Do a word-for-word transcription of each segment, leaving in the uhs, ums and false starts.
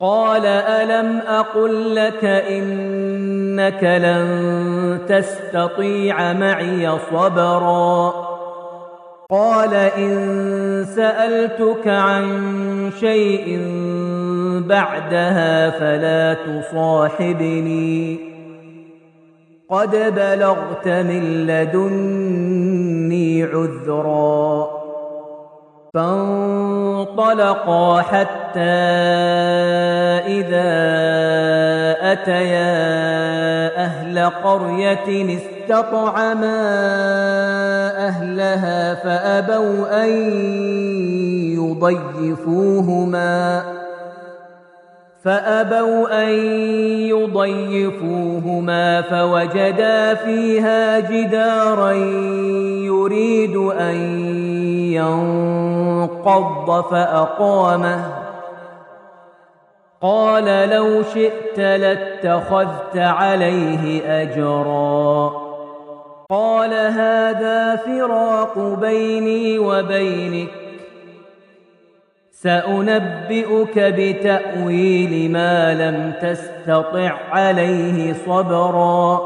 قال ألم أقل لك إنك لن تستطيع معي صبرا قال إن سألتك عن شيء بعدها فلا تصاحبني قد بلغت من لدني عذرا فانطلقا حتى إذا أتيا أهل قرية استطعما أهلها فأبوا أن يضيفوهما فأبوا أن يضيفوهما فوجدا فيها جدارا يريد أن ينقض فأقامه قال لو شئت لاتخذت عليه أجرا قال هذا فراق بيني وبينك سأنبئك بتأويل ما لم تستطع عليه صبرا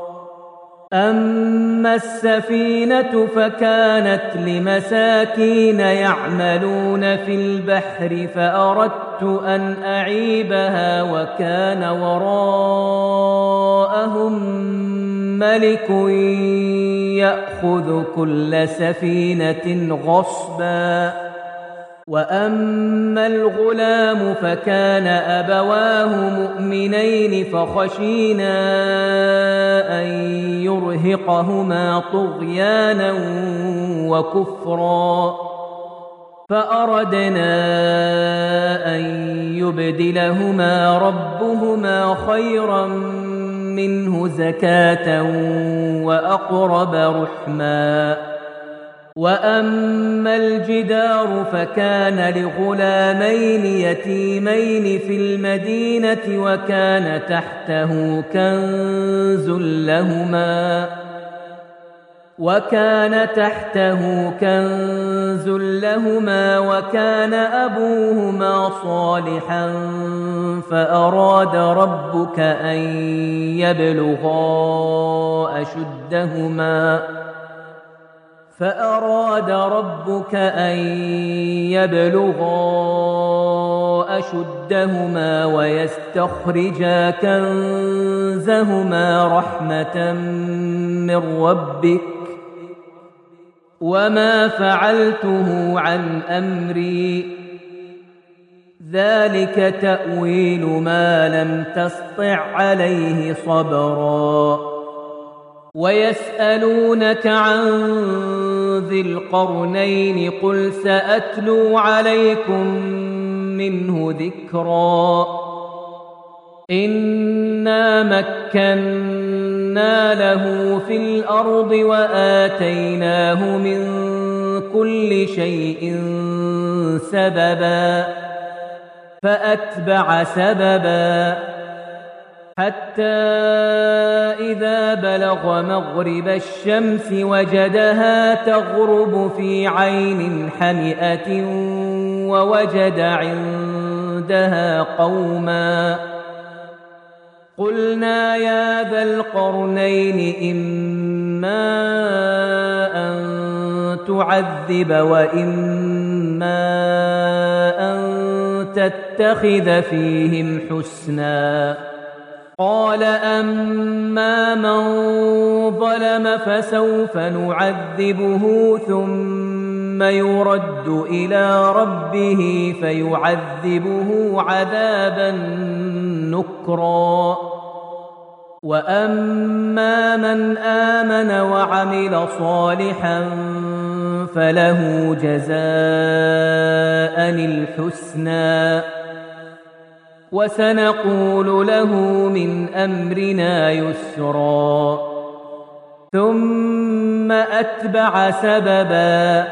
أما السفينة فكانت لمساكين يعملون في البحر فأردت أن أعيبها وكان وراءهم ملك يأخذ كل سفينة غصبا وأما الغلام فكان أبواه مؤمنين فخشينا أن يرهقهما طغيانا وكفرا فأردنا أن يبدلهما ربهما خيرا منه زكاة وأقرب رحما وأما الجدار فكان لغلامين يتيمين في المدينة وكان تحته كنز لهما وكان تحته كنز لهما وكان أبوهما صالحا فأراد ربك أن يبلغا أشدهما فأراد ربك أن يبلغا أشدهما ويستخرجا كنزهما رحمة من ربك وما فعلته عن أمري ذلك تأويل ما لم تسطع عليه صبرا ويسألونك عن ذي القرنين قل سأتلو عليكم منه ذكرا إنا مكنا له في الأرض وآتيناه من كل شيء سببا فأتبع سببا حتى إذا بلغ مغرب الشمس وجدها تغرب في عين حمئة ووجد عندها قوما قلنا يا ذا القرنين إما أن تعذب وإما أن تتخذ فيهم حسنا قال أما من ظلم فسوف نعذبه ثم يرد إلى ربه فيعذبه عذابا نكرا وأما من آمن وعمل صالحا فله جزاء الحسنى وسنقول له من أمرنا يسرا ثم أتبع سببا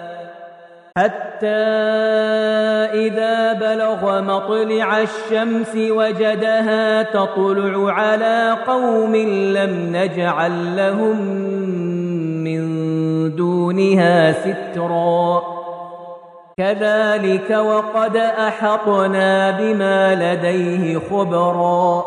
حتى إذا بلغ مطلع الشمس وجدها تطلع على قوم لم نجعل لهم من دونها سترا كذلك وقد أحطنا بما لديه خبرا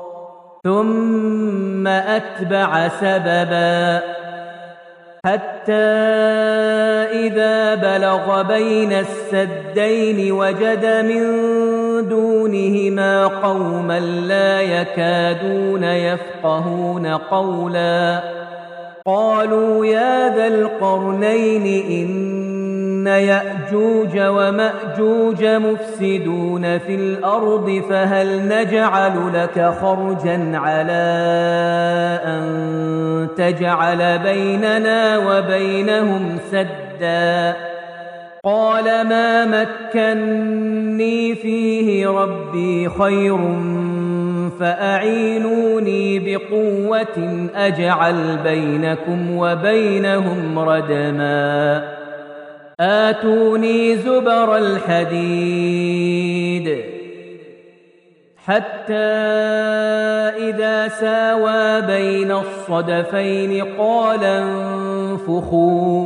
ثم أتبع سببا حتى إذا بلغ بين السدين وجد من دونهما قوما لا يكادون يفقهون قولا قالوا يا ذا القرنين إن يأجوج ومأجوج مفسدون في الأرض فهل نجعل لك خرجا على أن تجعل بيننا وبينهم سدا قال ما مكني فيه ربي خير فأعينوني بقوة أجعل بينكم وبينهم ردما آتوني زبر الحديد حتى إذا ساوى بين الصدفين قال انفخوا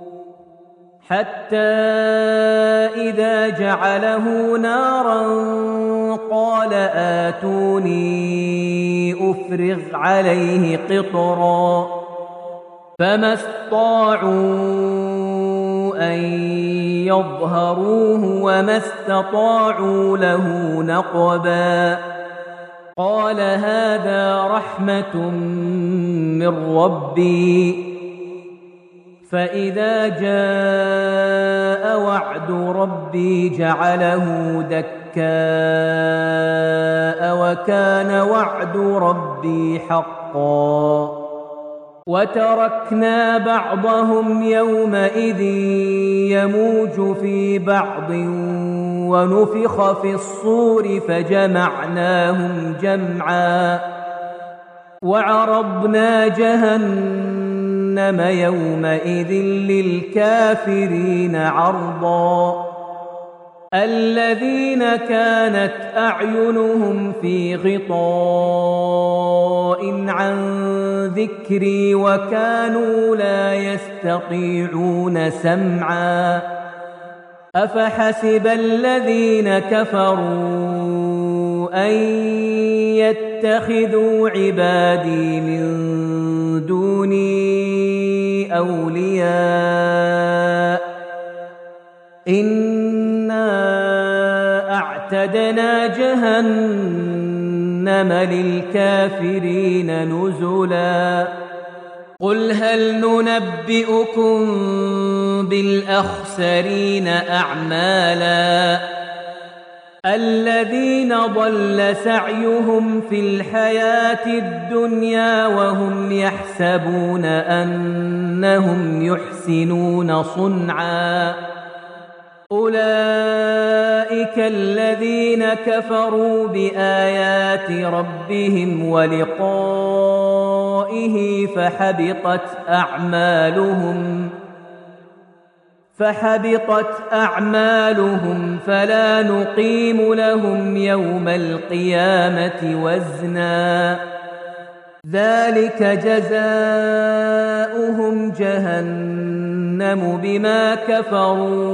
حتى إذا جعله نارا قال آتوني أفرغ عليه قطرا فما استطاعوا أن يظهروه وما استطاعوا له نقبا قال هذا رحمة من ربي فإذا جاء وعد ربي جعله دكاء وكان وعد ربي حقا وتركنا بعضهم يومئذ يموج في بعض ونفخ في الصور فجمعناهم جمعا وعرضنا جهنم يومئذ للكافرين عرضا الذين كانت أعينهم في غطاء عن ذكري وكانوا لا يستطيعون سمعا أفحسب الذين كفروا أن يتخذوا عبادي من دوني أولياء إنا أعتدنا جهنم للكافرين نزلا قل هل ننبئكم بالأخسرين أعمالا الذين ضل سعيهم في الحياة الدنيا وهم يحسبون أنهم يحسنون صنعا أولئك الذين كفروا بآيات ربهم ولقائه فحبطت أعمالهم فحبطت أعمالهم فلا نقيم لهم يوم القيامة وزنا ذلك جزاؤهم جهنم بما كفروا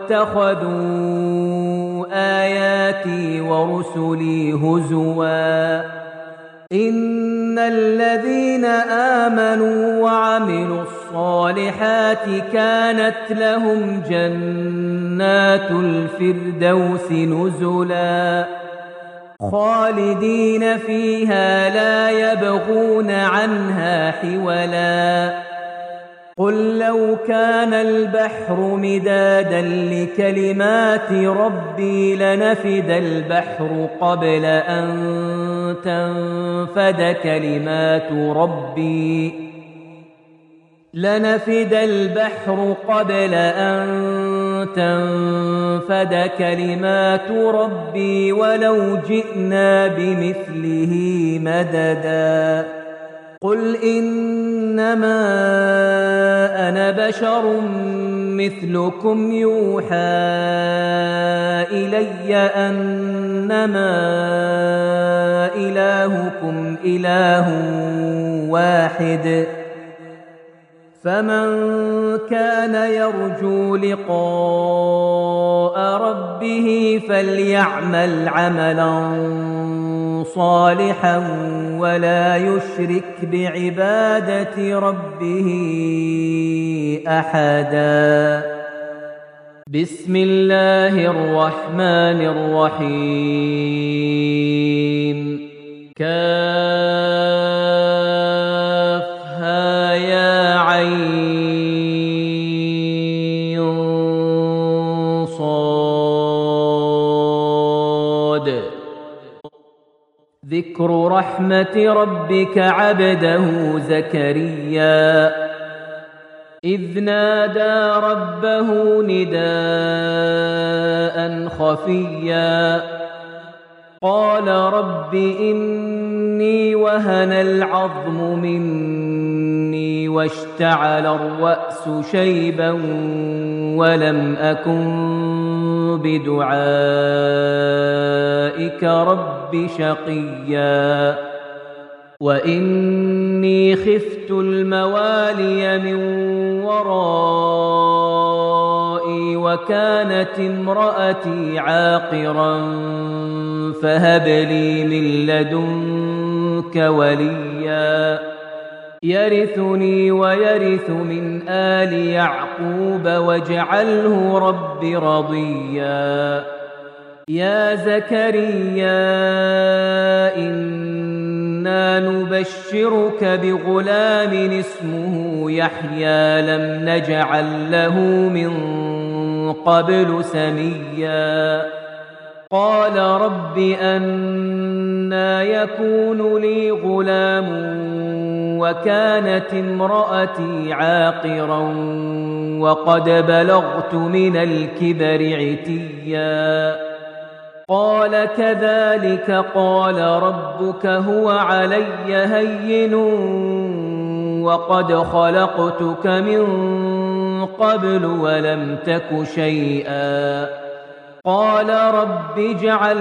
واتخذوا آياتي ورسلي هزوا إن الذين آمنوا وعملوا الصالحات كانت لهم جنات الفردوس نزلا خالدين فيها لا يبغون عنها حولا قل لو كان البحر مدادا لكلمات ربي لنفد البحر قبل أن تنفد كلمات ربي لنفد البحر قبل أن تنفد كلمات ربي ولو جئنا بمثله مددا قل إنما أنا بشر مثلكم يوحى إلي أنما إلهكم إله واحد فمن كان يرجو لقاء ربه فليعمل عملا صالحا ولا يشرك بعبادة ربه أحدا. بسم الله الرحمن الرحيم. كافها يا عين صاد. ذكر رحمة ربك عبده زكريا إذ نادى ربه نداء خفيا قال رب إني وهن العظم مني واشتعل الرأس شيبا ولم أكن بدعائك رب شقيا وإني خفت الموالي من ورائي وكانت امرأتي عاقرا فهب لي من لدنك وليا يرثني ويرث من آل يعقوب واجعله رب رضيا. يا زكريا إنا نبشرك بغلام اسمه يحيى لم نجعل له من قبل سميا قال رب أنى يكون لي غلام وكانت امرأتي عاقرا وقد بلغت من الكبر عتيا قال كذلك قال ربك هو علي هين وقد خلقتك من قبل ولم تك شيئا قال رب اجعل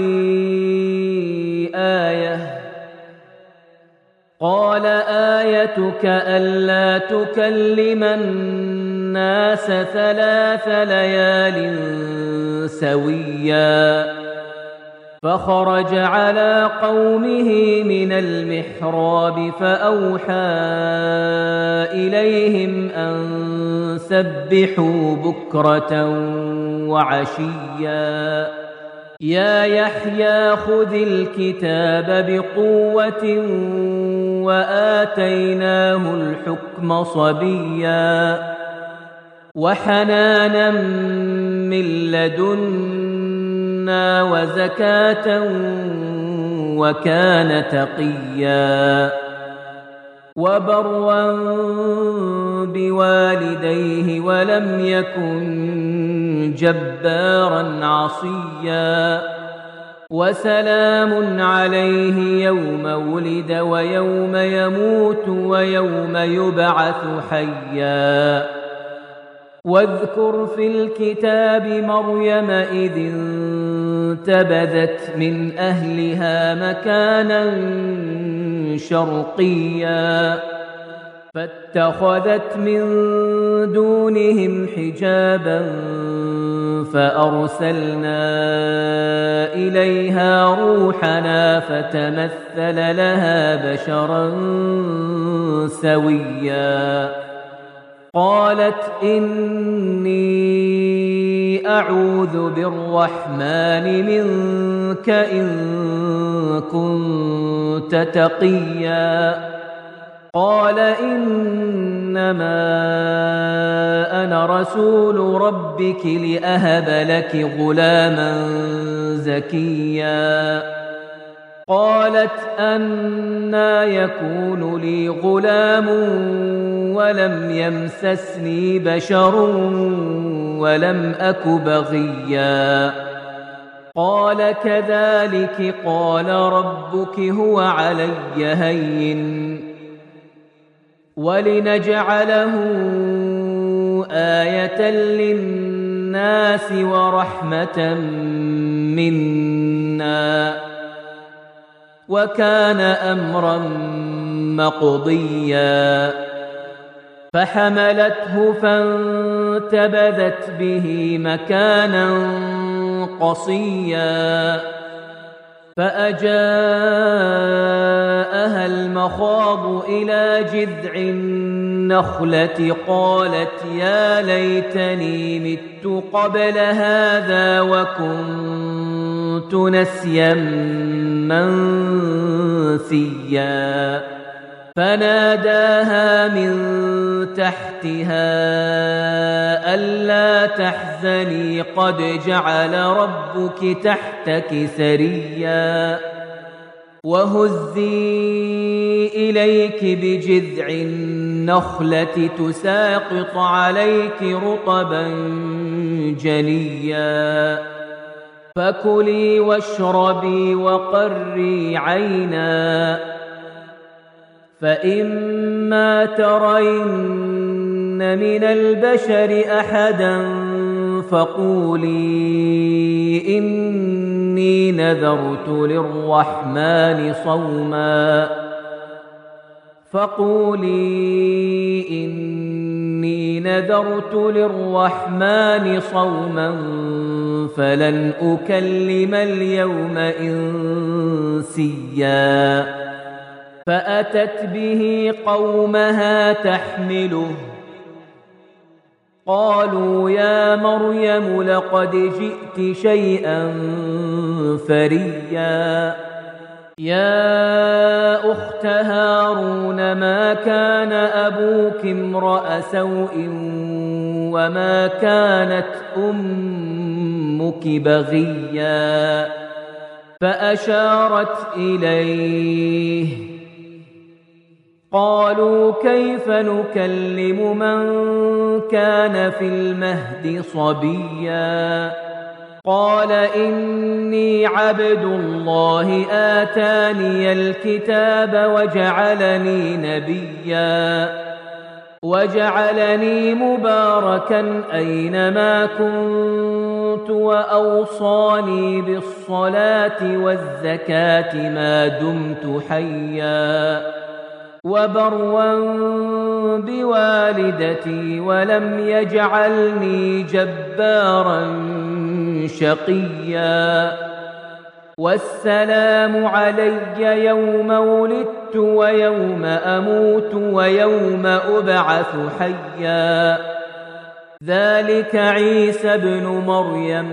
لي آية قال آيتك ألا تكلم الناس ثلاث ليال سويا فخرج على قومه من المحراب فأوحى إليهم أن سبحوا بكرة وعشيا يا يحيى خذ الكتاب بقوة وآتيناه الحكم صبيا وحنانا من لدنا وزكاة وكان تقيا وبرا بوالديه ولم يكن جبارا عصيا وسلام عليه يوم ولد ويوم يموت ويوم يبعث حيا واذكر في الكتاب مريم إذ انتبذت من أهلها مكانا شرقيا فاتخذت من دونهم حجابا فأرسلنا إليها روحنا فتمثل لها بشرا سويا قالت إني أعوذ بالرحمن منك إن كنت تقيا قال إنما أنا رسول ربك لأهب لك غلاما زكيا قالت أنى يكون لي غلام ولم يمسسني بشر ولم أك بغيا قال كذلك قال ربك هو علي هين ولنجعله آية للناس ورحمة منا وكان أمرا مقضيا فحملته فانتبذت به مكانا قصيا فأجاءها المخاض إلى جذع النخلة قالت يا ليتني مت قبل هذا وكنت نسيا منسيا فناداها من تحتها ألا تحزني قد جعل ربك تحتك سريا وهزي إليك بجذع النخلة تساقط عليك رطبا جنيا فكلي واشربي وقري عينا فإما ترين من البشر أحدا فقولي إني نذرت للرحمن صوما فقولي إني نذرت للرحمن صوما فلن أكلم اليوم إنسيا فأتت به قومها تحمله قالوا يا مريم لقد جئت شيئا فريا يا أخت هارون ما كان أبوك امرأ سوء وما كانت أمك بغيا فأشارت إليه قالوا كيف نكلم من كان في المهد صبيا قال إني عبد الله آتاني الكتاب وجعلني نبيا وجعلني مباركا أينما كنت وأوصاني بالصلاة والزكاة ما دمت حيا وبرا بوالدتي ولم يجعلني جبارا شقيا والسلام علي يوم ولدت ويوم أموت ويوم أبعث حيا ذلك عيسى ابن مريم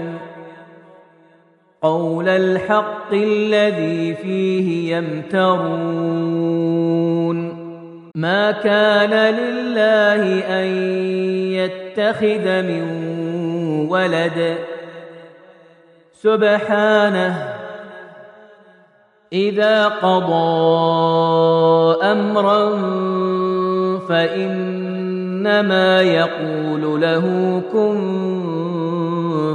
قول الحق الذي فيه يمترون ما كان لله أن يتخذ من ولد سبحانه إذا قضى أمرا فإنما يقول له كن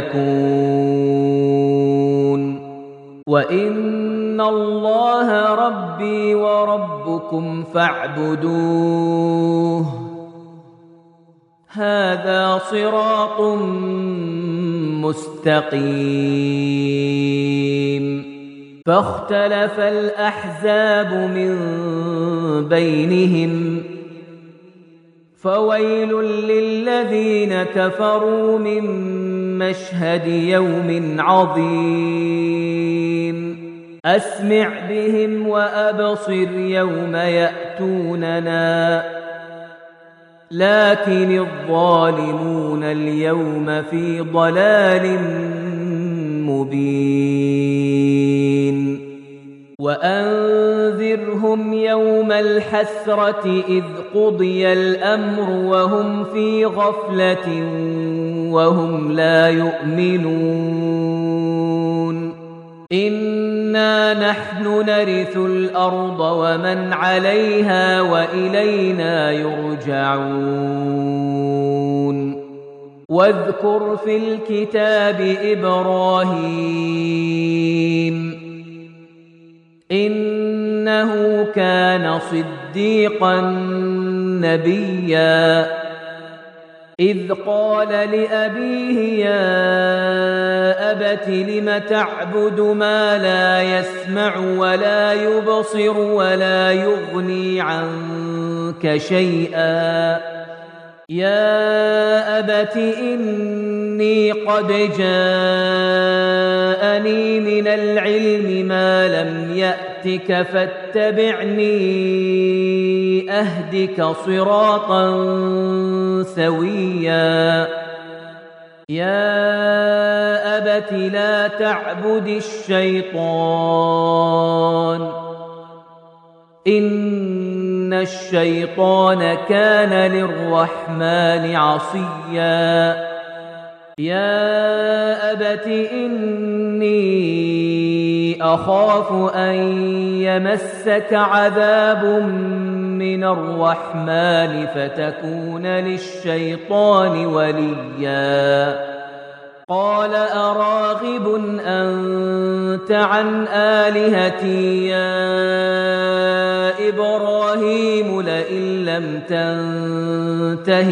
فيكون وإن الله ربي وربكم فاعبدوه هذا صراط مستقيم فاختلف الأحزاب من بينهم فويل للذين كفروا من مشهد يوم عظيم أسمع بهم وأبصر يوم يأتوننا لكن الظالمون اليوم في ضلال مبين وأنذرهم يوم الحسرة إذ قضي الأمر وهم في غفلة وهم لا يؤمنون إنا نحن نرث الأرض ومن عليها وإلينا يرجعون واذكر في الكتاب إبراهيم إنه كان صديقا نبيا إذ قال لأبيه يا أبت لم تعبد ما لا يسمع ولا يبصر ولا يغني عنك عنك شيئا يا أبت إني قد جاءني من العلم ما لم يأتك فاتبعني أهدك صراطا سويا يا أبت لا تعبد الشيطان إن الشيطان كان للرحمن عصيا يا أبت إني أخاف أن يمسك عذاب من الرحمن فتكون للشيطان وليا قال أراغب أنت عن آلهتي يا إبراهيم لئن لم تنته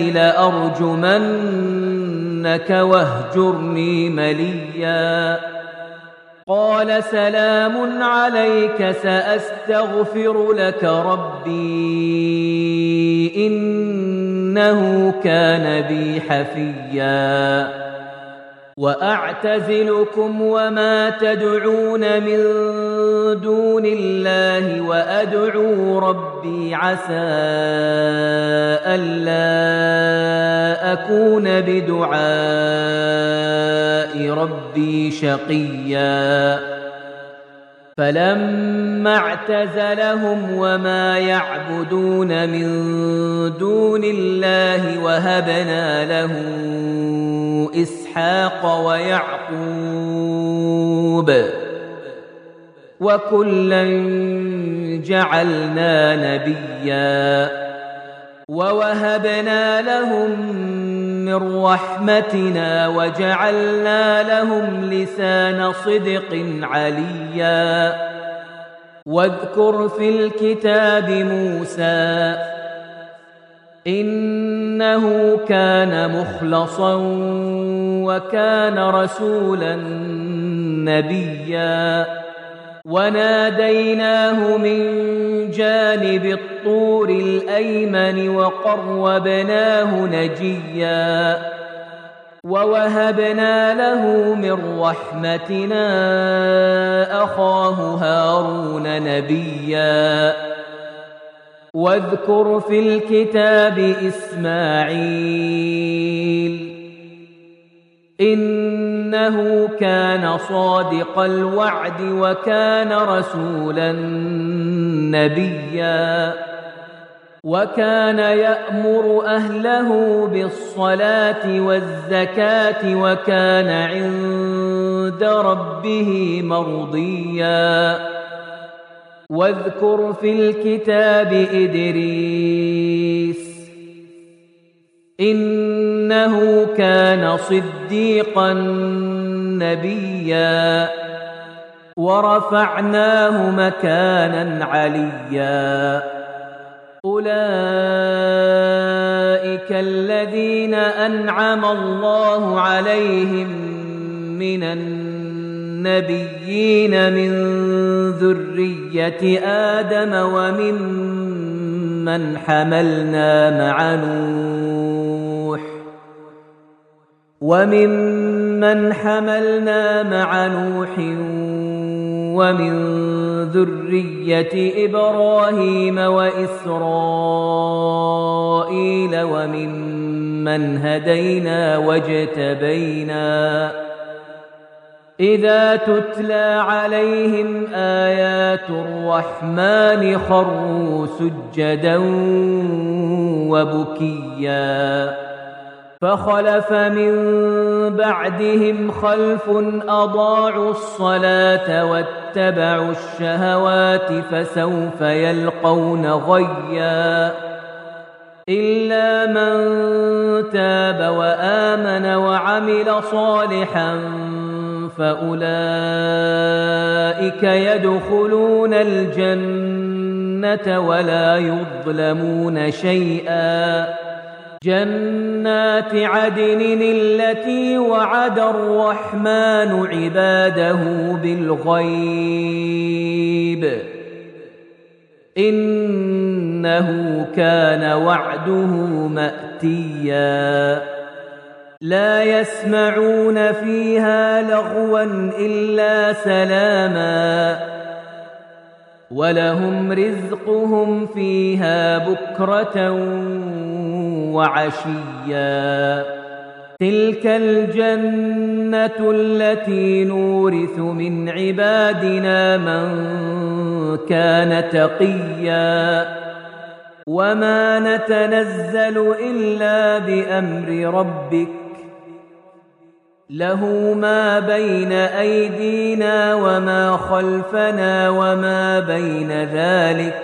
لأرجمنك واهجرني مليا قال سلام عليك سأستغفر لك ربي إنه كان بي حفيا وأعتزلكم وما تدعون من دون الله وأدعو ربي عسى ألا أكون بدعاء ربي شقيا فلما اعتزلهم وما يعبدون من دون الله وهبنا له إسحاق ويعقوب وكلا جعلنا نبيا ووهبنا لهم من رحمتنا وجعلنا لهم لسان صدق عليا واذكر في الكتاب موسى إنه كان مخلصا وكان رسولا نبيا وناديناه من جانب الطور الأيمن وقربناه نجيا ووهبنا له من رحمتنا أخاه هارون نبيا واذكر في الكتاب إسماعيل إنه كان صادق الوعد وكان رسولا نبيا وكان يأمر أهله بالصلاة والزكاة وكان عند ربه مرضيا واذكر في الكتاب إدريس إنه كان صديقا نبيا ورفعناه مكانا عليا أولئك الذين أنعم الله عليهم من النبيين من ذرية آدم وممن حملنا مع نوح وممن حملنا مع نوح ومن ذرية إبراهيم وإسرائيل وممن هدينا واجتبينا إذا تتلى عليهم آيات الرحمن خروا سجدا وبكيا فخلف من بعدهم خلف أضاعوا الصلاة واتبعوا الشهوات فسوف يلقون غيا إلا من تاب وآمن وعمل صالحا فأولئك يدخلون الجنة ولا يظلمون شيئا جنات عدن التي وعد الرحمن عباده بالغيب إنه إنه كان وعده مأتيا لا يسمعون فيها لغوا إلا سلاما ولهم رزقهم فيها بكرة وعشيا تلك الجنة التي نورث من عبادنا من كان تقيا وما نتنزل إلا بأمر ربك له ما بين أيدينا وما خلفنا وما بين ذلك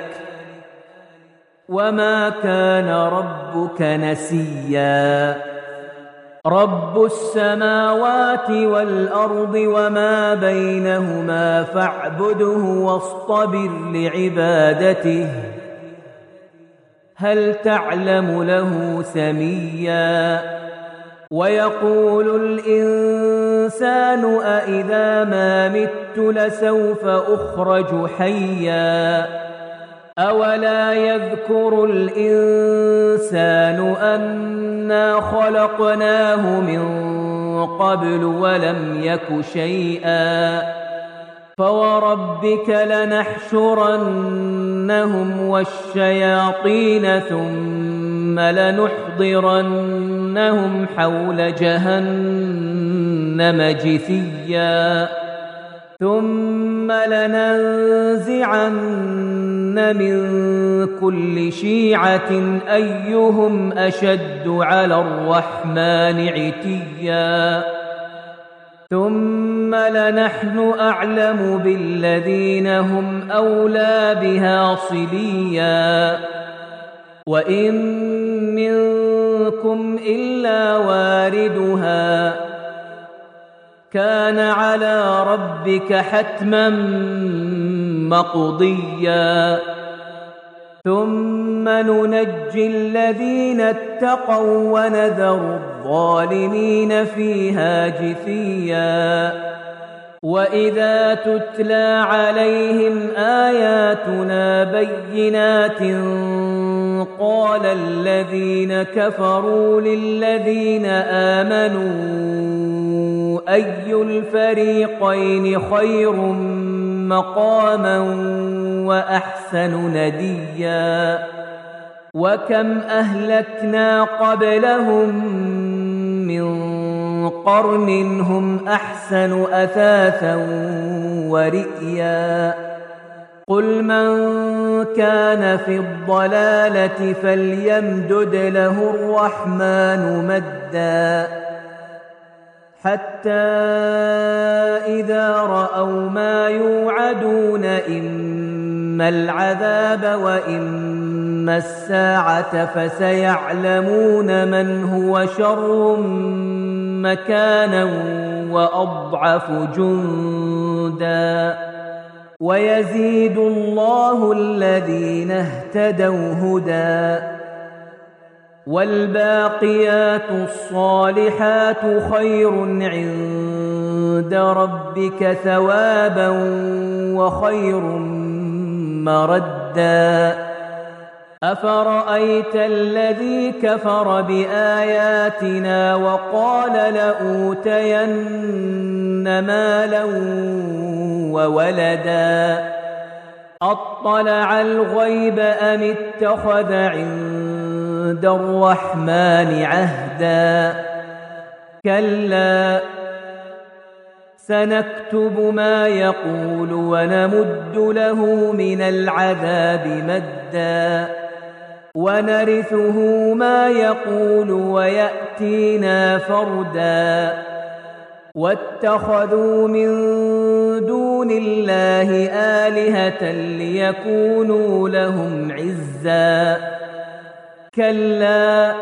وما كان ربك نسيا رب السماوات والأرض وما بينهما فاعبده واصطبر لعبادته هل تعلم له سميا ويقول الإنسان أإذا ما مت لسوف أخرج حيا أولا يذكر الإنسان أنا خلقناه من قبل ولم يك شيئا فوربك لنحشرنهم والشياطين ثم لنحضرنهم حول جهنم جثيا ثم لننزعن من كل شيعة أيهم أشد على الرحمن عتيا ثم لنحن أعلم بالذين هم أولى بها صليا وإن منكم إلا واردها كان على ربك حتما مقضيا ثم ننجي الذين اتقوا ونذر الظالمين فيها جثيا وإذا تتلى عليهم آياتنا بينات قال الذين كفروا للذين آمنوا أي الفريقين خير مقاما وأحسن نديا وكم أهلكنا قبلهم من قرن هم أحسن أثاثا ورئيا قل من كان في الضلالة فليمدد له الرحمن مدا حتى إذا رأوا ما يوعدون إما العذاب وإما الساعة فسيعلمون من هو شر مكانا وأضعف جندا ويزيد الله الذين اهتدوا هدى والباقيات الصالحات خير عند ربك ثوابا وخير مردا أفرأيت الذي كفر بآياتنا وقال لأوتين مالا وولدا أطلع الغيب أم اتخذ عند الرحمن عهدا كلا سنكتب ما يقول ونمد له من العذاب مدا ونرثه ما يقول ويأتينا فردا واتخذوا من دون الله آلهة ليكونوا لهم عزا كلا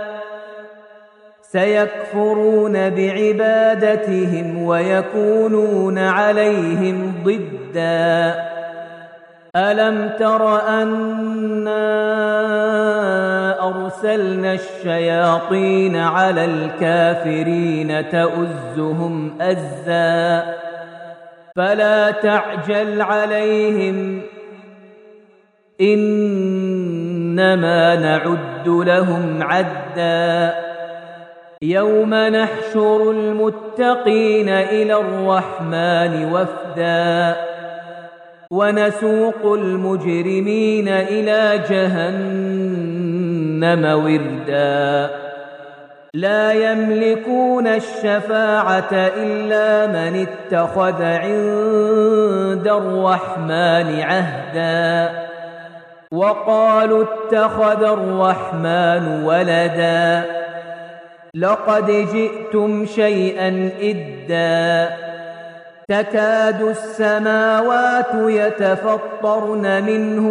سيكفرون بعبادتهم ويكونون عليهم ضدا ألم تر أنا أرسلنا الشياطين على الكافرين تؤزهم أزا فلا تعجل عليهم إن إنما نعد لهم عدا يوم نحشر المتقين إلى الرحمن وفدا ونسوق المجرمين إلى جهنم وردا لا يملكون الشفاعة إلا من اتخذ عند الرحمن عهدا وقالوا اتخذ الرحمن ولدا لقد جئتم شيئا إدا تكاد السماوات يتفطرن منه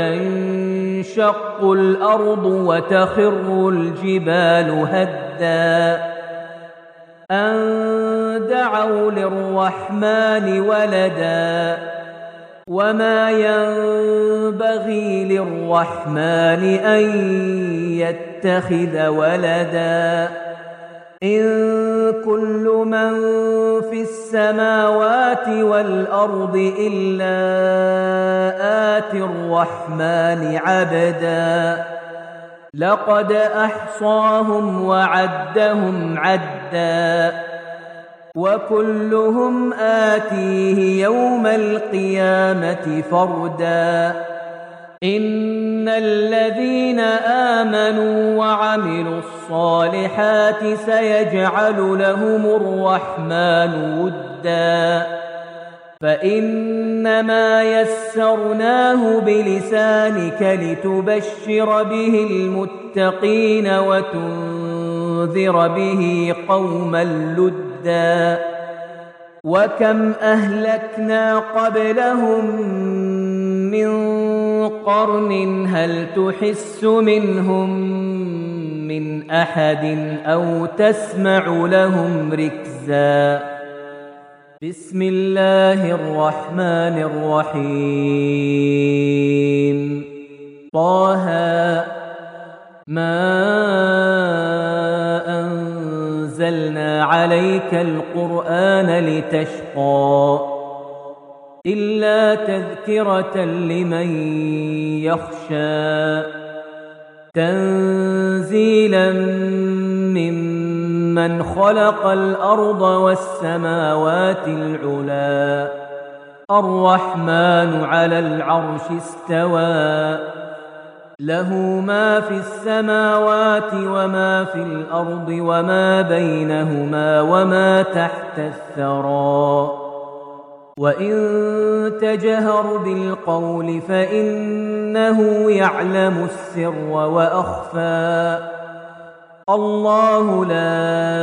وتنشق الأرض وتخر الجبال هدا أن دعوا للرحمن ولدا وما ينبغي للرحمن أن يتخذ ولدا إن كل من في السماوات والأرض إلا آتي الرحمن عبدا لقد أحصاهم وعدهم عدا وكلهم آتيه يوم القيامة فردا إن الذين آمنوا وعملوا الصالحات سيجعل لهم الرحمن ودا فإنما يسرناه بلسانك لتبشر به المتقين وتنذر به قوما لدا وكم أهلكنا قبلهم من قرن هل تحس منهم من أحد أو تسمع لهم ركزا بسم الله الرحمن الرحيم طه ما أنزلنا عليك القرآن لتشقى إلا تذكرة لمن يخشى تنزيلا ممن خلق الأرض والسماوات العلا الرحمن على العرش استوى له ما في السماوات وما في الأرض وما بينهما وما تحت الثرى وإن تجهر بالقول فإنه يعلم السر وأخفى الله لا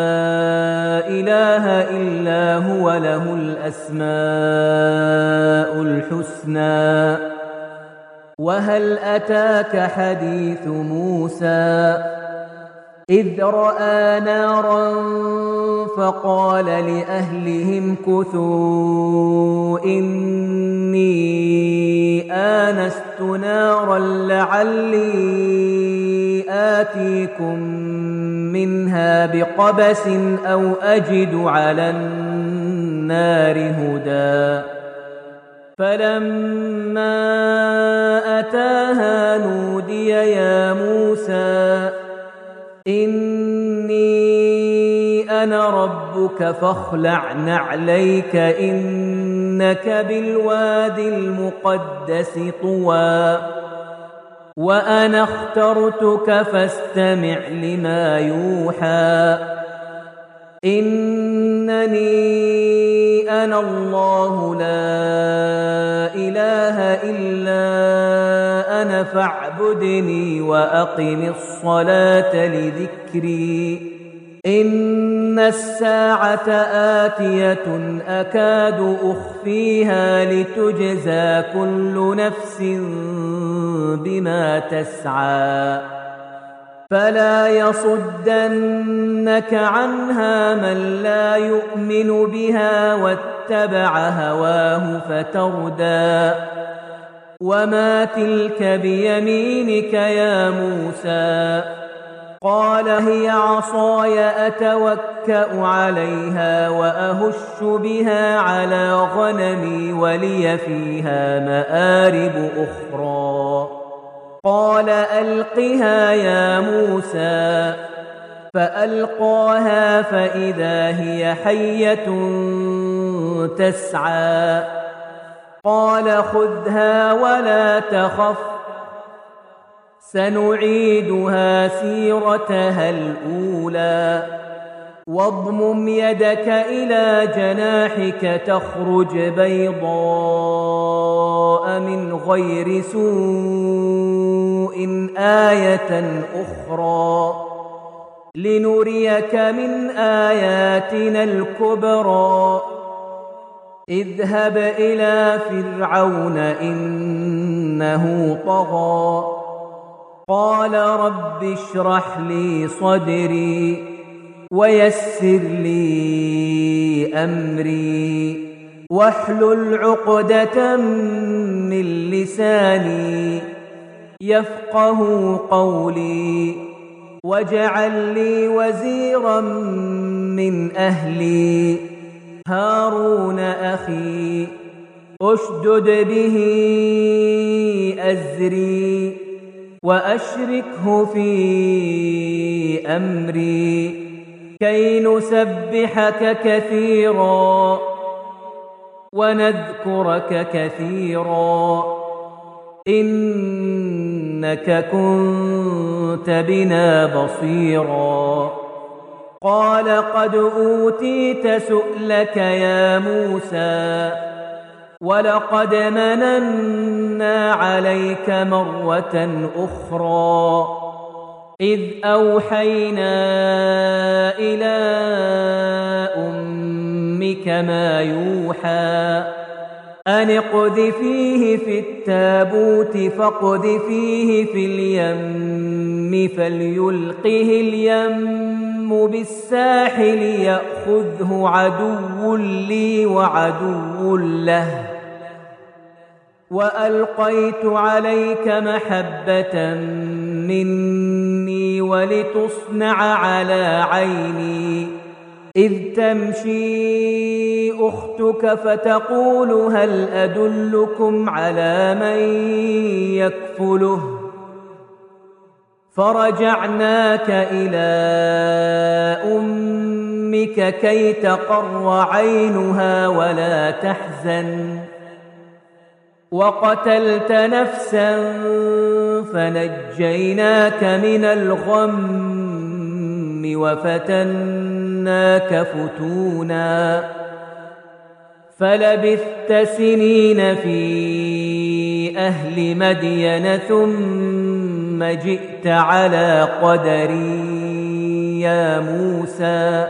إله إلا هو له الأسماء الحسنى وهل أتاك حديث موسى إذ رأى نارا فقال لأهلهم كثوا إني آنست نارا لعلي آتيكم منها بقبس أو أجد على النار هدى فلما أتاها نودي يا موسى إني أنا ربك فاخلع نعليك إنك بالواد المقدس طوى وأنا اخترتك فاستمع لما يوحى إنني أنا الله لا إله إلا أنا فاعبدني وأقم الصلاة لذكري إن الساعة آتية أكاد أخفيها لتجزى كل نفس بما تسعى فلا يصدنك عنها من لا يؤمن بها واتبع هواه فتردى وما تلك بيمينك يا موسى قال هي عصاي أتوكأ عليها وأهش بها على غنمي ولي فيها مآرب أخرى قال ألقها يا موسى فألقاها فإذا هي حية تسعى قال خذها ولا تخف سنعيدها سيرتها الأولى واضمم يدك إلى جناحك تخرج بيضاء من غير سوء آية أخرى لنريك من آياتنا الكبرى اذهب إلى فرعون إنه طغى قال رب اشرح لي صدري ويسر لي أمري واحلل عقدة من لساني يفقه قولي واجعل لي وزيرا من أهلي هارون أخي أشدد به أزري وأشركه في أمري كي نسبحك كثيرا ونذكرك كثيرا إنك كنت بنا بصيرا قال قد أوتيت سؤلك يا موسى ولقد مننا عليك مرة أخرى إذ أوحينا إلى أمك ما يوحى أن اقذفيه في التابوت فاقذفيه في اليم فليلقه اليم بالساحل يأخذه عدو لي وعدو له وألقيت عليك محبة مني ولتصنع على عيني إذ تمشي أختك فتقول هل أدلكم على من يكفله فرجعناك إلى أمك كي تقر عينها ولا تحزن وقتلت نفسا فنجيناك من الغم وفتناك فتونا فلبثت سنين في أهل مدين ثم جئت على قدري يا موسى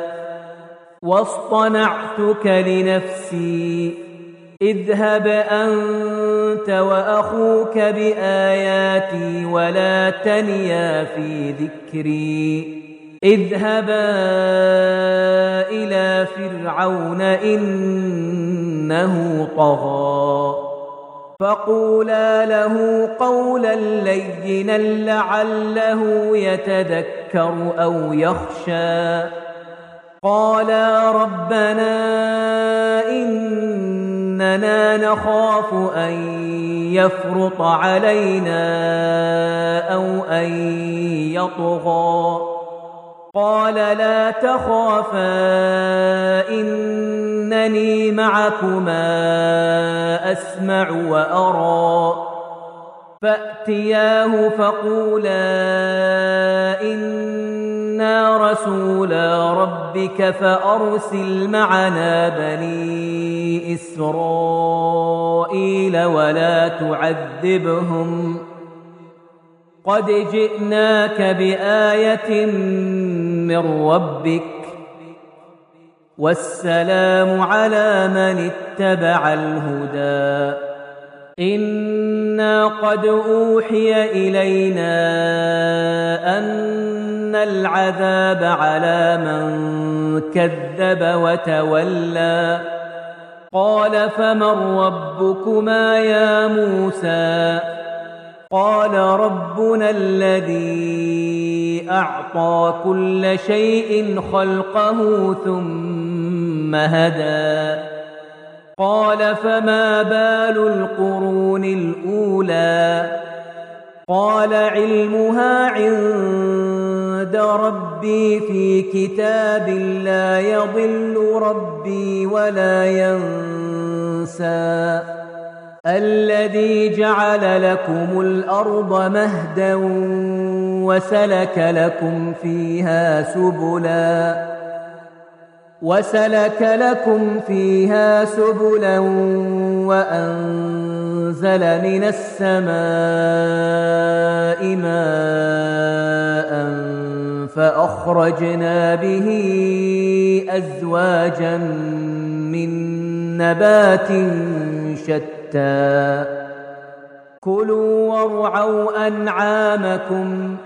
واصطنعتك لنفسي اذهب أنت وأخوك بآياتي ولا تنيا في ذكري اذهبا إلى فرعون إنه طغى فقولا له قولا لينا لعله يتذكر أو يخشى قالا ربنا إننا نخاف أن يفرط علينا أو أن يطغى قال لا تخافا إنني معكما أسمع وأرى فأتياه فقولا إنا رسولا ربك فأرسل معنا بني إسرائيل ولا تعذبهم قد جئناك بآية من ربك والسلام على من اتبع الهدى إنا قد أوحي إلينا أن العذاب على من كذب وتولى قال فمن ربكما يا موسى قال ربنا الذي أعطى كل شيء خلقه ثم هدى قال فما بال القرون الأولى قال علمها عند ربي في كتاب لا يضل ربي ولا ينسى الذي جعل لكم الأرض مهدا وسلك لكم فيها سبلا وسلك لكم فيها سبلا وأنزل من السماء ماء فأخرجنا به أزواجا من نبات شتى كلوا وارعوا أنعامكم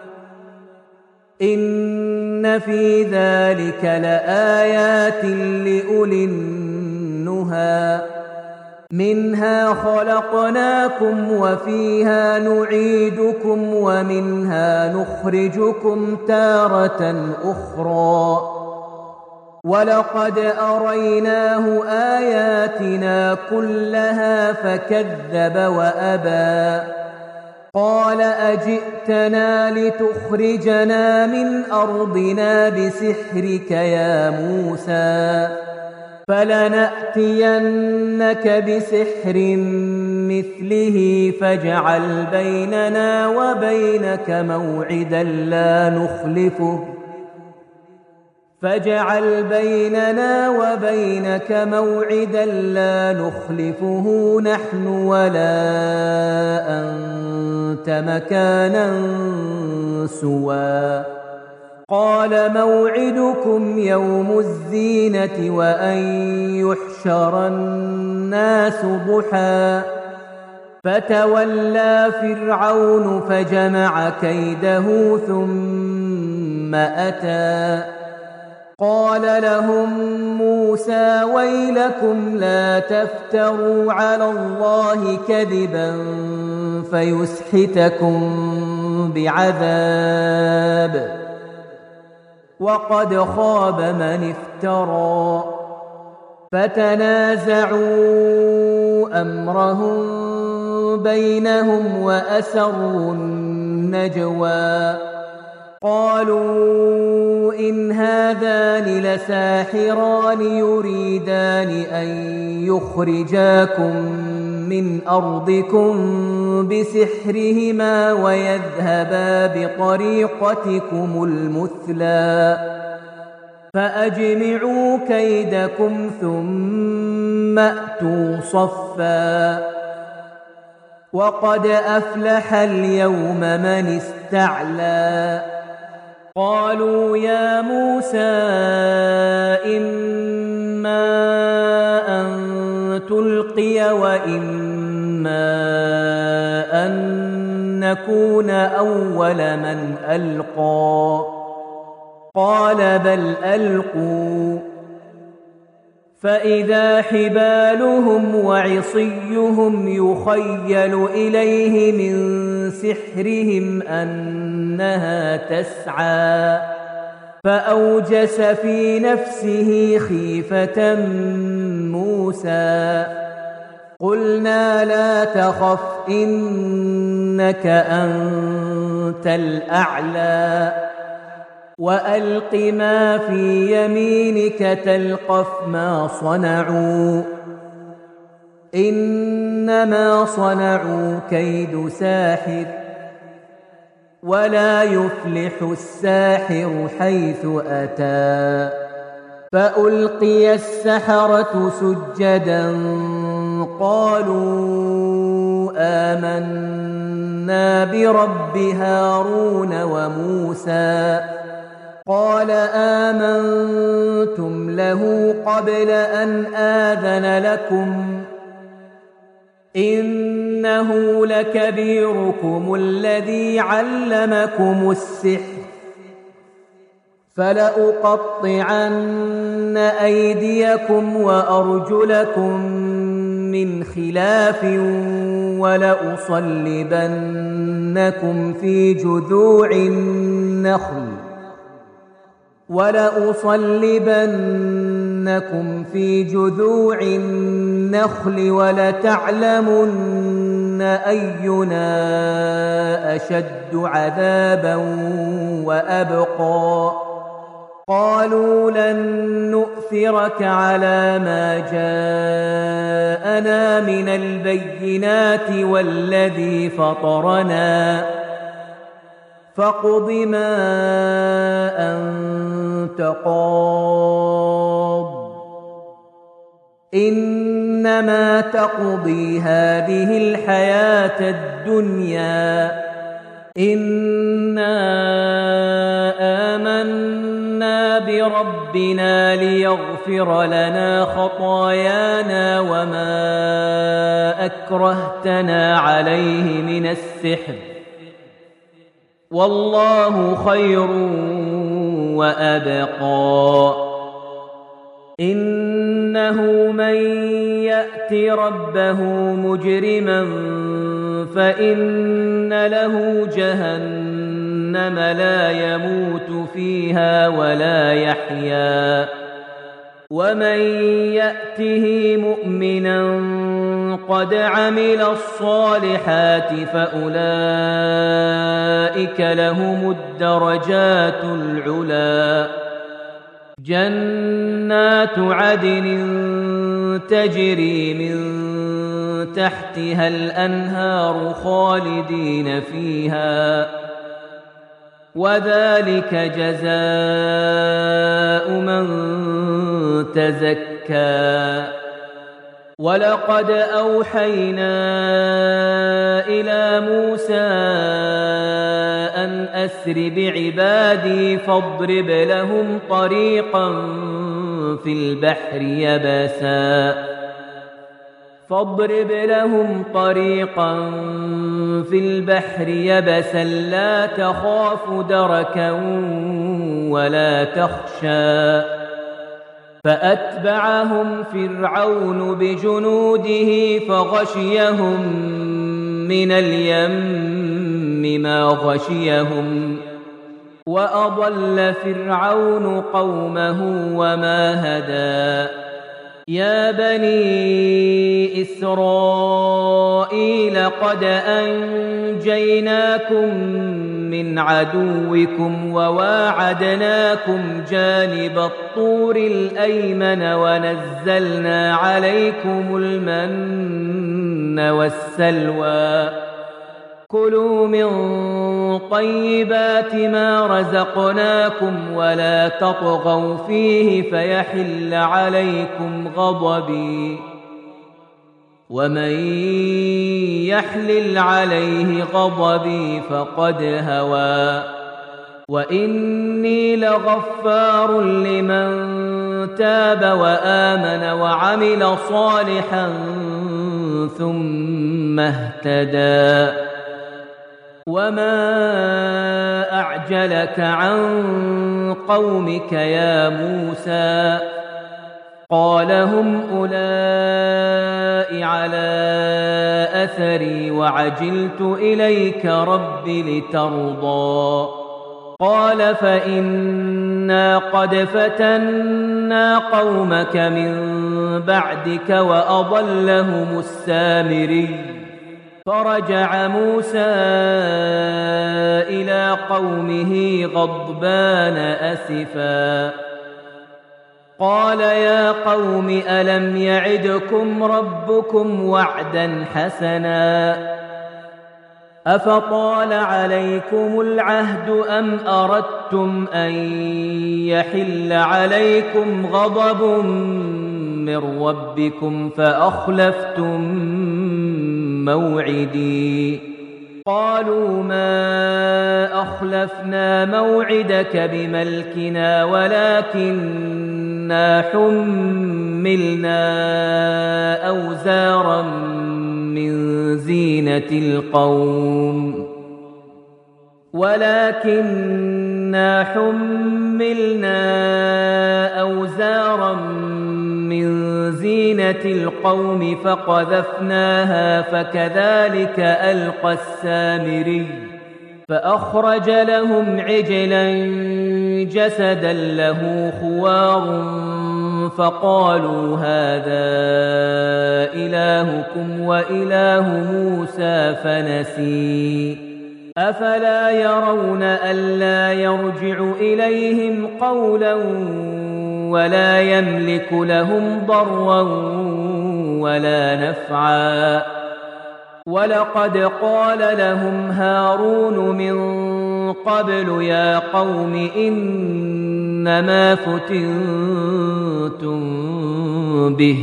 إن في ذلك لآيات لأولي النهى منها خلقناكم وفيها نعيدكم ومنها نخرجكم تارة أخرى ولقد أريناه آياتنا كلها فكذب وأبى قال أجئتنا لتخرجنا من أرضنا بسحرك يا موسى فلنأتينك بسحر مثله فاجعل بيننا وبينك موعدا لا نخلفه فاجعل بيننا وبينك موعدا لا نخلفه نحن ولا أنت مكانا سوى قال موعدكم يوم الزينة وأن يحشر الناس ضحى فتولى فرعون فجمع كيده ثم أتى قال لهم موسى ويلكم لا تفتروا على الله كذبا فيسحتكم بعذاب وقد خاب من افترى فتنازعوا أمرهم بينهم وأسروا النجوى قالوا إن هذان لساحران يريدان أن يخرجاكم من أرضكم بسحرهما ويذهبا بطريقتكم المثلى فأجمعوا كيدكم ثم أتوا صفا وقد أفلح اليوم من استعلى قالوا يا موسى إما أن تلقي وإما أن نكون أول من ألقى قال بل ألقوا فإذا حبالهم وعصيهم يخيل إليه من سحرهم أنها تسعى فأوجس في نفسه خيفة موسى قلنا لا تخف إنك أنت الأعلى وألق ما في يمينك تلقف ما صنعوا إنما صنعوا كيد ساحر ولا يفلح الساحر حيث أتى فألقي السحرة سجدا قالوا آمنا برب هارون وموسى قال آمنتم له قبل أن آذن لكم إنه لكبيركم الذي علمكم السحر فلأقطعن أيديكم وأرجلكم من خلاف ولأصلبنكم في جذوع النخل ولأصلبنكم في جذوع النخل ولتعلمن أينا أشد عذابا وأبقى قالوا لن نؤثرك على ما جاءنا من البينات والذي فطرنا فاقض ما أنت قاض إنما تقضي هذه الحياة الدنيا إنا آمنا بربنا ليغفر لنا خطايانا وما أكرهتنا عليه من السحر والله خير وأبقى إنه من يأت ربه مجرما فإن له جهنم لا يموت فيها ولا يحيا ومن يأته مؤمنا قد عمل الصالحات فأولئك لهم الدرجات العلى جنات عدن تجري من تحتها الأنهار خالدين فيها وذلك جزاء من تزكى ولقد أوحينا إلى موسى أن أسر بعبادي فاضرب لهم طريقا في البحر يبسا فاضرب لهم طريقا في البحر يبسا لا تخاف دركا ولا تخشى فأتبعهم فرعون بجنوده فغشيهم من اليم ما غشيهم وأضل فرعون قومه وما هدى يا بني إسرائيل قد أنجيناكم من عدوكم وواعدناكم جانب الطور الأيمن ونزلنا عليكم المن والسلوى كلوا من طيبات ما رزقناكم ولا تطغوا فيه فيحل عليكم غضبي ومن يحلل عليه غضبي فقد هوى وإني لغفار لمن تاب وآمن وعمل صالحا ثم اهتدى وما أعجلك عن قومك يا موسى قال هم أولئك على أثري وعجلت إليك رب لترضى قال فإنا قد فتنا قومك من بعدك وأضلهم السامري فرجع موسى إلى قومه غضبان أسفا قال يا قوم ألم يعدكم ربكم وعدا حسنا أفطال عليكم العهد أم أردتم أن يحل عليكم غضب من ربكم فأخلفتم موعدي قالوا ما أخلفنا موعدك بملكنا ولكننا حملنا أوزارا من زينة القوم ولكننا حملنا أوزارا من زينة القوم فقذفناها فكذلك ألقى السامري فأخرج لهم عجلا جسدا له خوار فقالوا هذا إلهكم وإله موسى فنسي أفلا يرون ألا يرجع إليهم قولا ولا يملك لهم ضرا ولا نفعا ولقد قال لهم هارون من قبل يا قوم إنما فتنتم به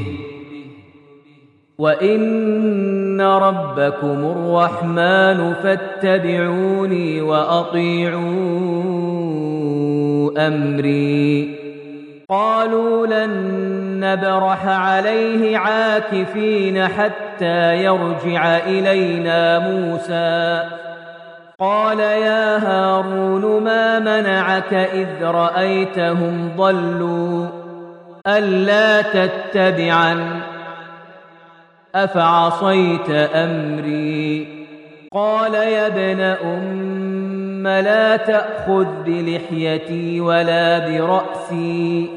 وإن ربكم الرحمن فاتبعوني وأطيعوا أمري قالوا لن نبرح عليه عاكفين حتى يرجع إلينا موسى قال يا هارون ما منعك إذ رأيتهم ضلوا ألا تتبعن أفعصيت أمري قال يا ابن أم لا تأخذ بلحيتي ولا برأسي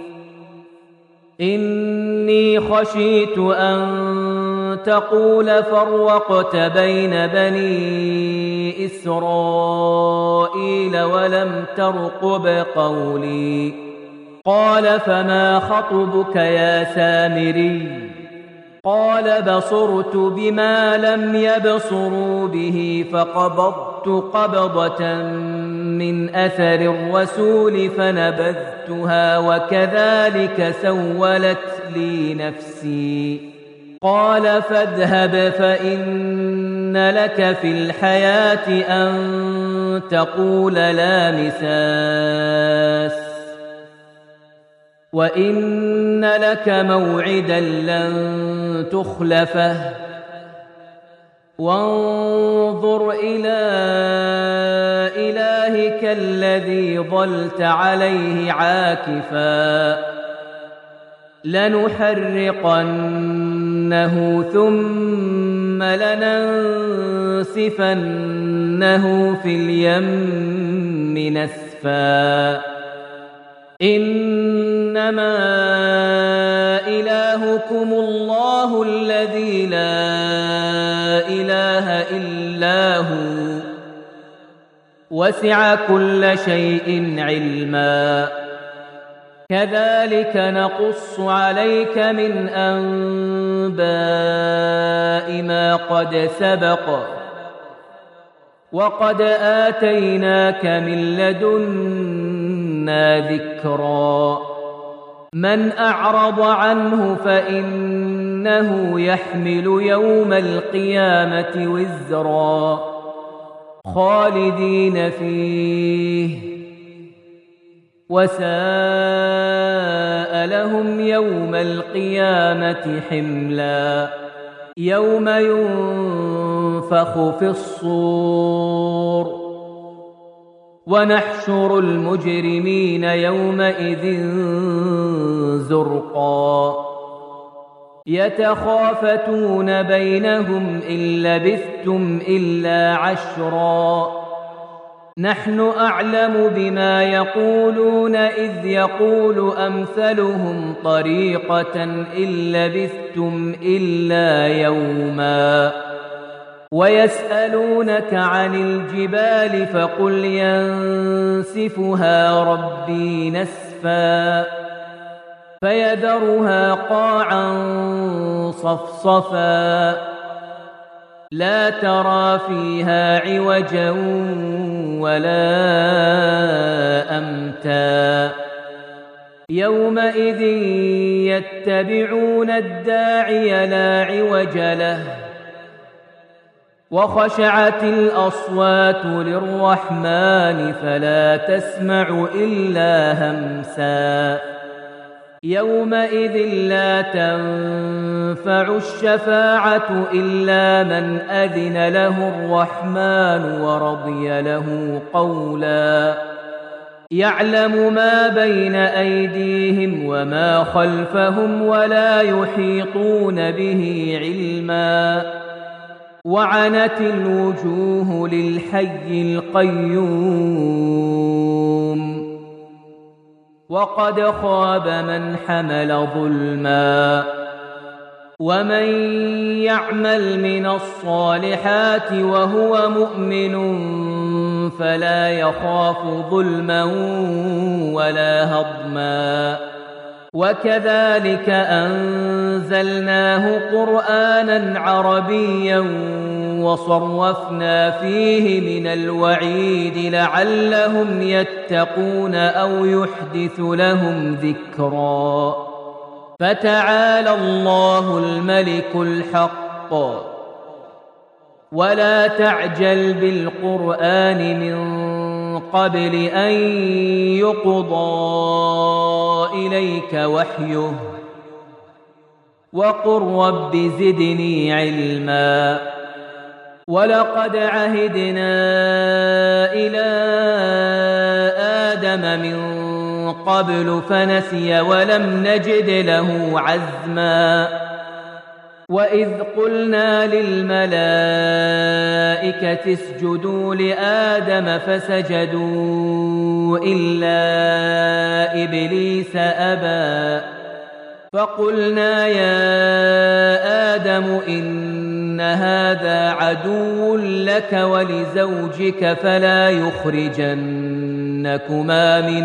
إني خشيت أن تقول فرقت بين بني إسرائيل ولم ترقب قولي قال فما خطبك يا سامري قال بصرت بما لم يبصروا به فقبضت قبضة من أثر الرسول فنبذتها وكذلك سولت لي نفسي قال فاذهب فإن لك في الحياة أن تقول لا مساس وإن لك موعدا لن تخلفه وانظر إلى إلهك الذي ظلت عليه عاكفا لنحرقنه ثم لننسفنه في اليم نسفا إنما إلهكم الله الذي لا إله إلا هو وسع كل شيء علما كذلك نقص عليك من أنباء ما قد سبق وقد آتيناك من لدنا ذكرا من أعرض عنه فإنه يحمل يوم القيامة وزرا خالدين فيه وساء لهم يوم القيامة حملا يوم ينفخ في الصور ونحشر المجرمين يومئذ زرقا يتخافتون بينهم إن لبثتم إلا عشرا نحن أعلم بما يقولون إذ يقول أمثلهم طريقة إن لبثتم إلا يوما ويسألونك عن الجبال فقل ينسفها ربي نسفا فيذرها قاعا صفصفا لا ترى فيها عوجا ولا أمتا يومئذ يتبعون الداعي لا عوج له وخشعت الأصوات للرحمن فلا تسمع إلا همسا يومئذ لا تنفع الشفاعة إلا من أذن له الرحمن ورضي له قولا يعلم ما بين أيديهم وما خلفهم ولا يحيطون به علما وعنت الوجوه للحي القيوم وقد خاب من حمل ظلما ومن يعمل من الصالحات وهو مؤمن فلا يخاف ظلما ولا هضما وكذلك أنزلناه قرآنا عربيا وصرفنا فيه من الوعيد لعلهم يتقون أو يحدث لهم ذكرا فتعالى الله الملك الحق ولا تعجل بالقرآن من قبل أن يقضى إليك وحيه وقل رب زدني علما ولقد عهدنا إلى آدم من قبل فنسي ولم نجد له عزما وإذ قلنا للملائكة اسجدوا لآدم فسجدوا إلا إبليس أبى فقلنا يا آدم إن هذا عدو لك ولزوجك فلا يخرجنكما من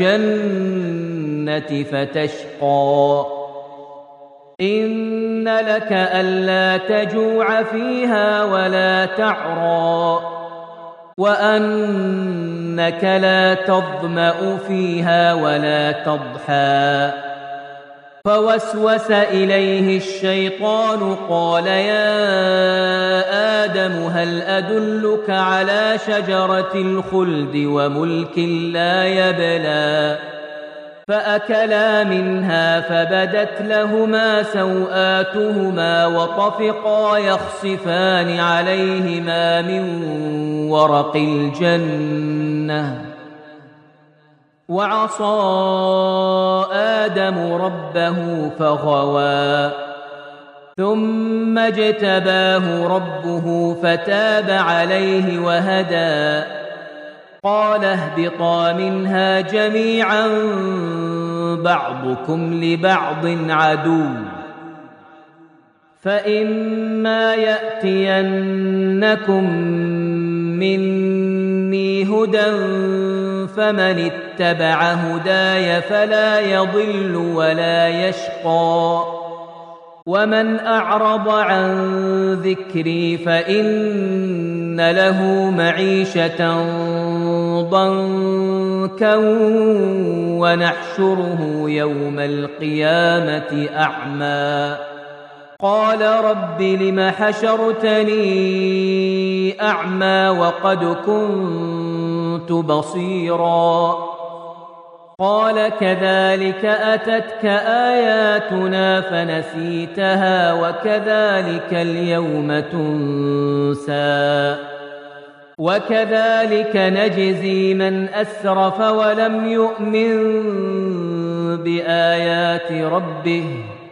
الجنة فتشقى إن لك ألا تجوع فيها ولا تعرى وأنك لا تظمأ فيها ولا تضحى فوسوس إليه الشيطان قال يا آدم هل أدلك على شجرة الخلد وملك لا يبلى فأكلا منها فبدت لهما سوآتهما وطفقا يخصفان عليهما من ورق الجنة وعصى آدم ربه فغوى ثم اجتباه ربه فتاب عليه وهدى قال اهبطا منها جميعا بعضكم لبعض عدو فإما يأتينكم مني هدى فمن اتبع هداي فلا يضل ولا يشقى ومن أعرض عن ذكري فإن له معيشة ضنكا ونحشره يوم القيامة أعمى قال رب لم حشرتني أعمى وقد كنت بصيرا قال كذلك أتتك آياتنا فنسيتها وكذلك اليوم تنسى وكذلك نجزي من أسرف ولم يؤمن بآيات ربه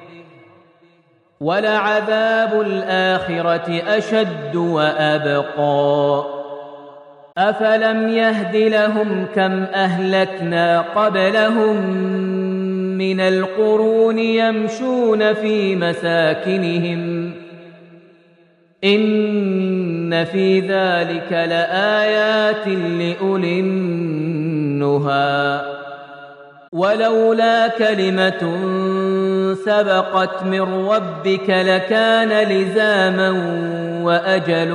ولعذاب الآخرة أشد وأبقى أفلم يهد لهم كم أهلكنا قبلهم من القرون يمشون في مساكنهم إن في ذلك لآيات لأولي النهى ولولا كلمة سبقت من ربك لكان لزاما وأجل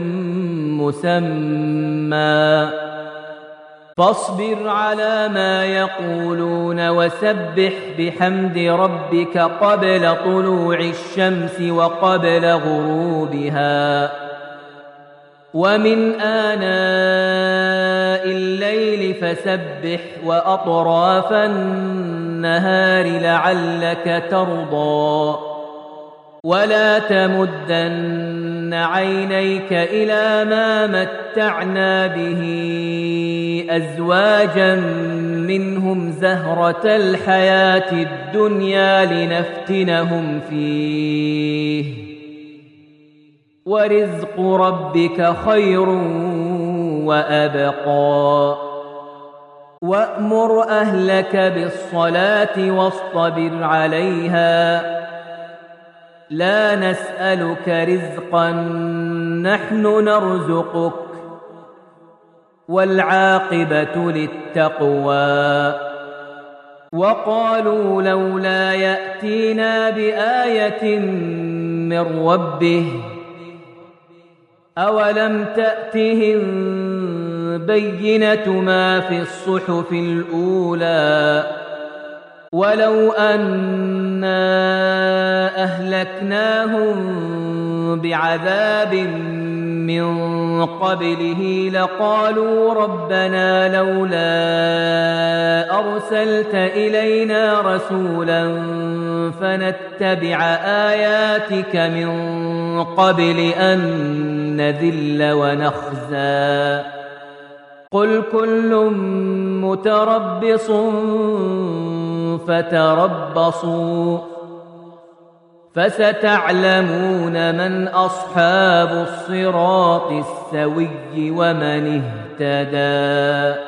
مسمى فاصبر على ما يقولون وسبح بحمد ربك قبل طلوع الشمس وقبل غروبها ومن آناء الليل فسبح وأطراف النهار لعلك ترضى ولا تمدن عينيك إلى ما متعنا به أزواجا منهم زهرة الحياة الدنيا لنفتنهم فيه ورزق ربك خير وأبقى وأمر أهلك بالصلاة واصطبر عليها لا نسألك رزقا نحن نرزقك والعاقبة للتقوى وقالوا لولا يأتينا بآية من ربه أولم تأتهم بينة ما في الصحف الأولى ولو أنا أهلكناهم بعذاب من قبله لقالوا ربنا لولا أرسلت إلينا رسولا فنتبع آياتك من قبل أن نذل ونخزى قل كل متربص فتربصوا فستعلمون من أصحاب الصراط السوي ومن اهتدى.